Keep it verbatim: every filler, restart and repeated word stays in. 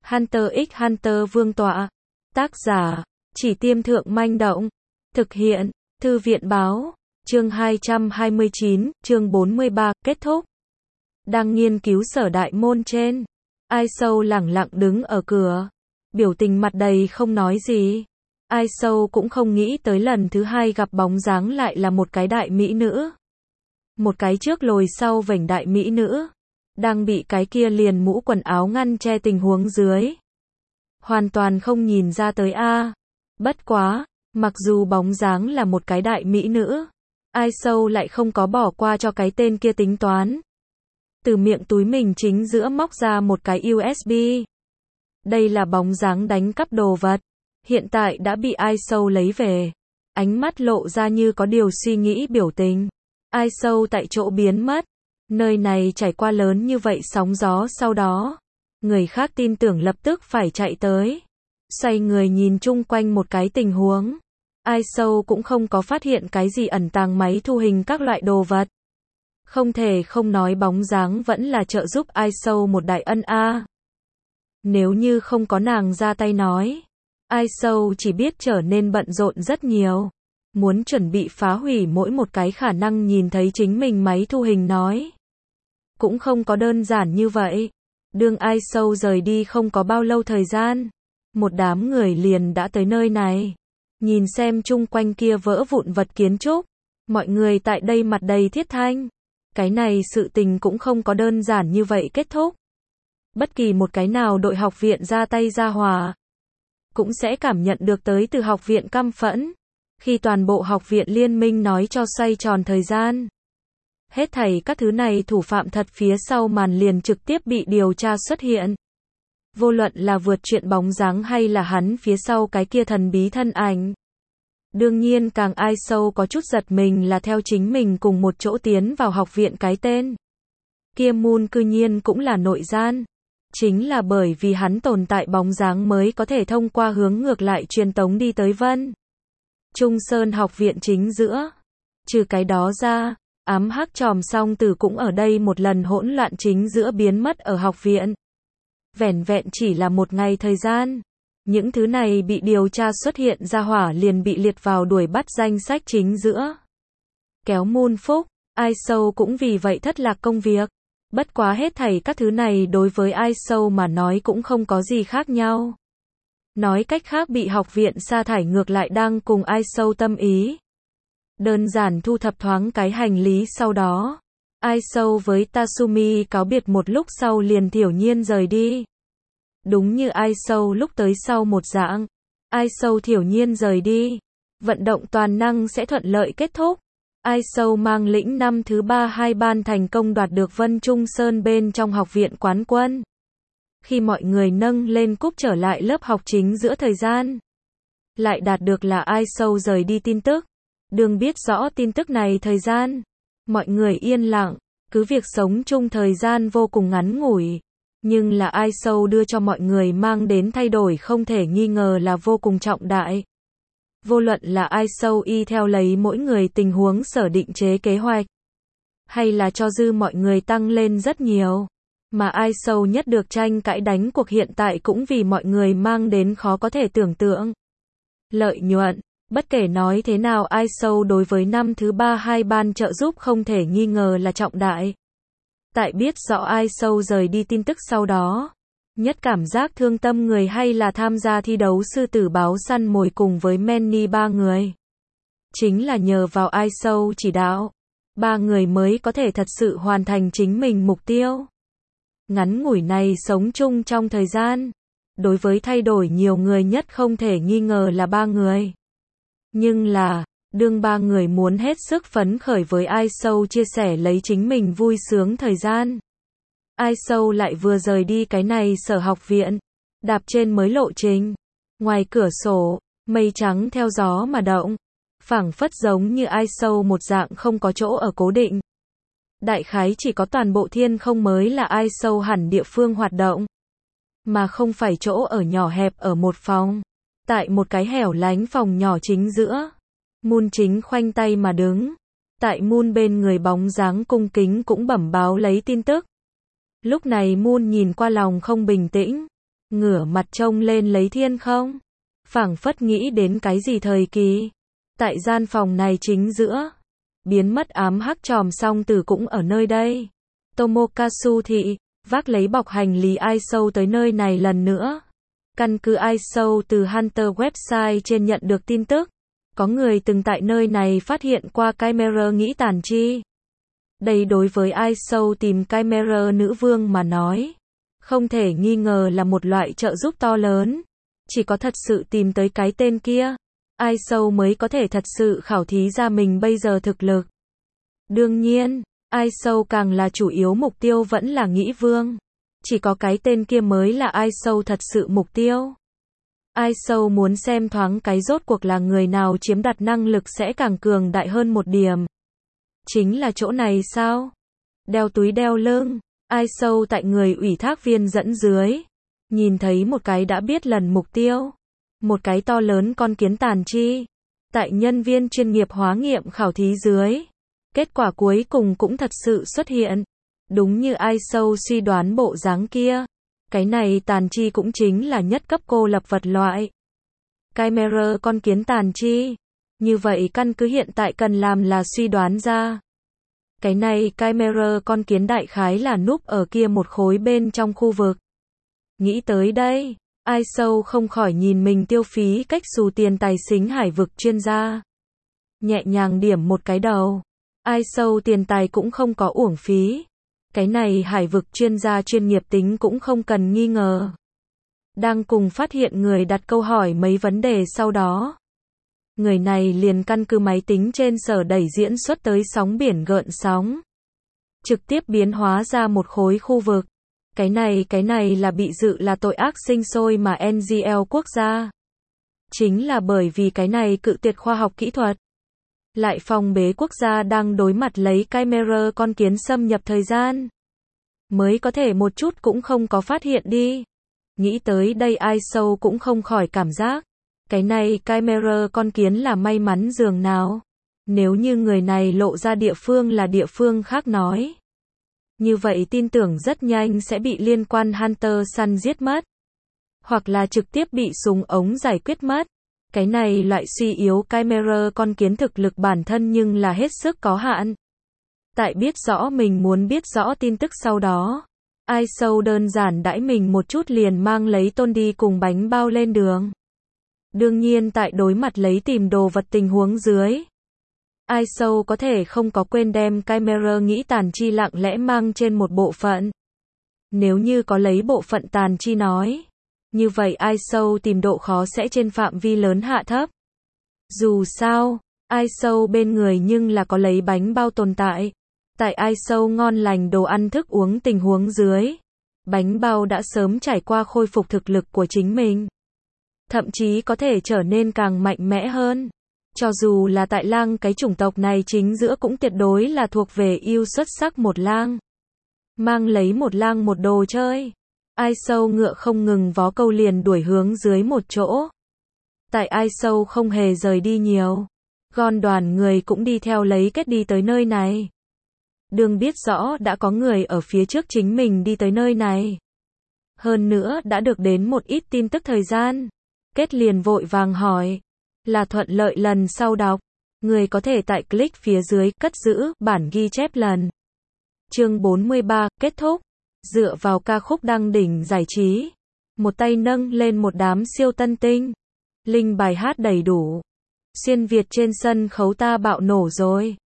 Hunter x Hunter Vương tọa. Tác giả, Chỉ Tiêm Thượng Manh Động. Thực hiện, Thư viện Báo. Chương hai trăm hai mươi chín, chương bốn mươi ba, kết thúc. Đang nghiên cứu sở đại môn trên. Ai Sâu lẳng lặng đứng ở cửa. Biểu tình mặt đầy không nói gì. Ai Sâu cũng không nghĩ tới lần thứ hai gặp bóng dáng lại là một cái đại mỹ nữ. Một cái trước lồi sau vểnh đại mỹ nữ. Đang bị cái kia liền mũ quần áo ngăn che tình huống dưới. Hoàn toàn không nhìn ra tới a. Bất quá, mặc dù bóng dáng là một cái đại mỹ nữ, Ai Sâu lại không có bỏ qua cho cái tên kia tính toán. Từ miệng túi mình chính giữa móc ra một cái u ét bê. Đây là bóng dáng đánh cắp đồ vật. Hiện tại đã bị Ai Sâu lấy về. Ánh mắt lộ ra như có điều suy nghĩ biểu tình. Ai Sâu tại chỗ biến mất. Nơi này trải qua lớn như vậy sóng gió sau đó. Người khác tin tưởng lập tức phải chạy tới. Xoay người nhìn chung quanh một cái tình huống. Ai Sâu cũng không có phát hiện cái gì ẩn tàng máy thu hình các loại đồ vật. Không thể không nói bóng dáng vẫn là trợ giúp Ai Sâu một đại ân a. Nếu như không có nàng ra tay nói, Ai Sâu chỉ biết trở nên bận rộn rất nhiều. Muốn chuẩn bị phá hủy mỗi một cái khả năng nhìn thấy chính mình máy thu hình nói. Cũng không có đơn giản như vậy. Đương Ai Sâu rời đi không có bao lâu thời gian. Một đám người liền đã tới nơi này. Nhìn xem chung quanh kia vỡ vụn vật kiến trúc. Mọi người tại đây mặt đầy thiết thanh. Cái này sự tình cũng không có đơn giản như vậy kết thúc. Bất kỳ một cái nào đội học viện ra tay ra hòa. Cũng sẽ cảm nhận được tới từ học viện căm phẫn. Khi toàn bộ học viện liên minh nói cho xoay tròn thời gian. Hết thảy các thứ này thủ phạm thật phía sau màn liền trực tiếp bị điều tra xuất hiện. Vô luận là vượt chuyện bóng dáng hay là hắn phía sau cái kia thần bí thân ảnh. Đương nhiên càng Ai Sâu có chút giật mình là theo chính mình cùng một chỗ tiến vào học viện cái tên. Kia Moon cư nhiên cũng là nội gian. Chính là bởi vì hắn tồn tại bóng dáng mới có thể thông qua hướng ngược lại truyền tống đi tới Vân Trung Sơn học viện chính giữa. Trừ cái đó ra, ám hắc tròm song tử cũng ở đây một lần hỗn loạn chính giữa biến mất ở học viện. Vẻn vẹn chỉ là một ngày thời gian. Những thứ này bị điều tra xuất hiện ra hỏa liền bị liệt vào đuổi bắt danh sách chính giữa. Kéo Moon phúc, Ai Sâu cũng vì vậy thất lạc công việc. Bất quá hết thảy các thứ này đối với Ai Sâu mà nói cũng không có gì khác nhau. Nói cách khác bị học viện sa thải ngược lại đang cùng Ai Sâu tâm ý. Đơn giản thu thập thoáng cái hành lý sau đó. Ai Sâu với Tatsumi cáo biệt một lúc sau liền thiểu nhiên rời đi. Đúng như Ai Sâu lúc tới sau một dạng. Ai Sâu thiểu nhiên rời đi. Vận động toàn năng sẽ thuận lợi kết thúc. Ai Sâu mang lĩnh năm thứ ba hai ban thành công đoạt được Vân Trung Sơn bên trong học viện quán quân. Khi mọi người nâng lên cúp trở lại lớp học chính giữa thời gian. Lại đạt được là Ai Sâu rời đi tin tức. Đừng biết rõ tin tức này thời gian. Mọi người yên lặng, cứ việc sống chung thời gian vô cùng ngắn ngủi. Nhưng là Ai Sâu đưa cho mọi người mang đến thay đổi không thể nghi ngờ là vô cùng trọng đại. Vô luận là Ai Sâu y theo lấy mỗi người tình huống sở định chế kế hoạch. Hay là cho dư mọi người tăng lên rất nhiều. Mà Ai Sâu nhất được tranh cãi đánh cuộc hiện tại cũng vì mọi người mang đến khó có thể tưởng tượng. Lợi nhuận. Bất kể nói thế nào Ai Sâu đối với năm thứ ba hai ban trợ giúp không thể nghi ngờ là trọng đại. Tại biết rõ Ai Sâu rời đi tin tức sau đó. Nhất cảm giác thương tâm người hay là tham gia thi đấu sư tử báo săn mồi cùng với Manny ba người. Chính là nhờ vào Ai Sâu chỉ đạo. Ba người mới có thể thật sự hoàn thành chính mình mục tiêu. Ngắn ngủi này sống chung trong thời gian. Đối với thay đổi nhiều người nhất không thể nghi ngờ là ba người. Nhưng là, đương ba người muốn hết sức phấn khởi với Ai Sâu chia sẻ lấy chính mình vui sướng thời gian. Ai Sâu lại vừa rời đi cái này sở học viện, đạp trên mới lộ trình. Ngoài cửa sổ, mây trắng theo gió mà động, phảng phất giống như Ai Sâu một dạng không có chỗ ở cố định. Đại khái chỉ có toàn bộ thiên không mới là Ai Sâu hẳn địa phương hoạt động. Mà không phải chỗ ở nhỏ hẹp ở một phòng. Tại một cái hẻo lánh phòng nhỏ chính giữa, Moon chính khoanh tay mà đứng. Tại Moon bên người bóng dáng cung kính cũng bẩm báo lấy tin tức. Lúc này Moon nhìn qua lòng không bình tĩnh. ngửa mặt trông lên lấy thiên không. Phảng phất nghĩ đến cái gì thời kỳ. Tại gian phòng này chính giữa, biến mất ám hắc tròm song tử cũng ở nơi đây. Tomokazu thị, vác lấy bọc hành lý iShow tới nơi này lần nữa. Căn cứ iShow từ Hunter website trên nhận được tin tức. Có người từng tại nơi này phát hiện qua camera nghĩ tàn chi. Đây đối với iShow tìm camera nữ vương mà nói, không thể nghi ngờ là một loại trợ giúp to lớn. Chỉ có thật sự tìm tới cái tên kia, iShow mới có thể thật sự khảo thí ra mình bây giờ thực lực. Đương nhiên, iShow càng là chủ yếu mục tiêu vẫn là nghĩ vương. Chỉ có cái tên kia mới là iShow thật sự mục tiêu. iShow muốn xem thoáng cái rốt cuộc là người nào chiếm đặt năng lực sẽ càng cường đại hơn một điểm. Chính là chỗ này sao? Đeo túi đeo lưng, iShow tại người ủy thác viên dẫn dưới. Nhìn thấy một cái đã biết lần mục tiêu. Một cái to lớn con kiến tàn chi. Tại nhân viên chuyên nghiệp hóa nghiệm khảo thí dưới. Kết quả cuối cùng cũng thật sự xuất hiện. Đúng như iShow suy đoán bộ dáng kia. Cái này tàn chi cũng chính là nhất cấp cô lập vật loại. Camera con kiến tàn chi. Như vậy căn cứ hiện tại cần làm là suy đoán ra. Cái này camera con kiến đại khái là núp ở kia một khối bên trong khu vực. Nghĩ tới đây, iShow không khỏi nhìn mình tiêu phí cách xù tiền tài xính hải vực chuyên gia. Nhẹ nhàng điểm một cái đầu. iShow tiền tài cũng không có uổng phí. Cái này hải vực chuyên gia chuyên nghiệp tính cũng không cần nghi ngờ. Đang cùng phát hiện người đặt câu hỏi mấy vấn đề sau đó. Người này liền căn cứ máy tính trên sở đẩy diễn xuất tới sóng biển gợn sóng. Trực tiếp biến hóa ra một khối khu vực. Cái này cái này là bị dự là tội ác sinh sôi mà en giê lờ quốc gia. Chính là bởi vì cái này cự tuyệt khoa học kỹ thuật. Lại phòng bế quốc gia đang đối mặt lấy camera con kiến xâm nhập thời gian. Mới có thể một chút cũng không có phát hiện đi. Nghĩ tới đây iShow cũng không khỏi cảm giác. Cái này camera con kiến là may mắn dường nào. Nếu như người này lộ ra địa phương là địa phương khác nói. Như vậy tin tưởng rất nhanh sẽ bị liên quan Hunter săn giết mất. Hoặc là trực tiếp bị súng ống giải quyết mất. Cái này loại suy yếu camera con kiến thực lực bản thân nhưng là hết sức có hạn. Tại biết rõ mình muốn biết rõ tin tức sau đó. iShow đơn giản đãi mình một chút liền mang lấy tôn đi cùng bánh bao lên đường. Đương nhiên tại đối mặt lấy tìm đồ vật tình huống dưới. iShow có thể không có quên đem camera nghĩ tàn chi lặng lẽ mang trên một bộ phận. Nếu như có lấy bộ phận tàn chi nói. Như vậy iShow tìm độ khó sẽ trên phạm vi lớn hạ thấp. Dù sao, iShow bên người nhưng là có lấy bánh bao tồn tại. Tại iShow ngon lành đồ ăn thức uống tình huống dưới. Bánh bao đã sớm trải qua khôi phục thực lực của chính mình. Thậm chí có thể trở nên càng mạnh mẽ hơn. Cho dù là tại lang cái chủng tộc này chính giữa cũng tuyệt đối là thuộc về yêu xuất sắc một lang. Mang lấy một lang một đồ chơi. iShow ngựa không ngừng vó câu liền đuổi hướng dưới một chỗ. Tại iShow không hề rời đi nhiều. Gòn đoàn người cũng đi theo lấy kết đi tới nơi này. Đương biết rõ đã có người ở phía trước chính mình đi tới nơi này. Hơn nữa đã được đến một ít tin tức thời gian. Kết liền vội vàng hỏi. Là thuận lợi lần sau đọc. Người có thể tại click phía dưới cất giữ bản ghi chép lần. Chương bốn mươi ba, kết thúc. Dựa vào ca khúc đăng đỉnh giải trí. Một tay nâng lên một đám siêu tân tinh. Linh bài hát đầy đủ. Xuyên Việt trên sân khấu ta bạo nổ rồi.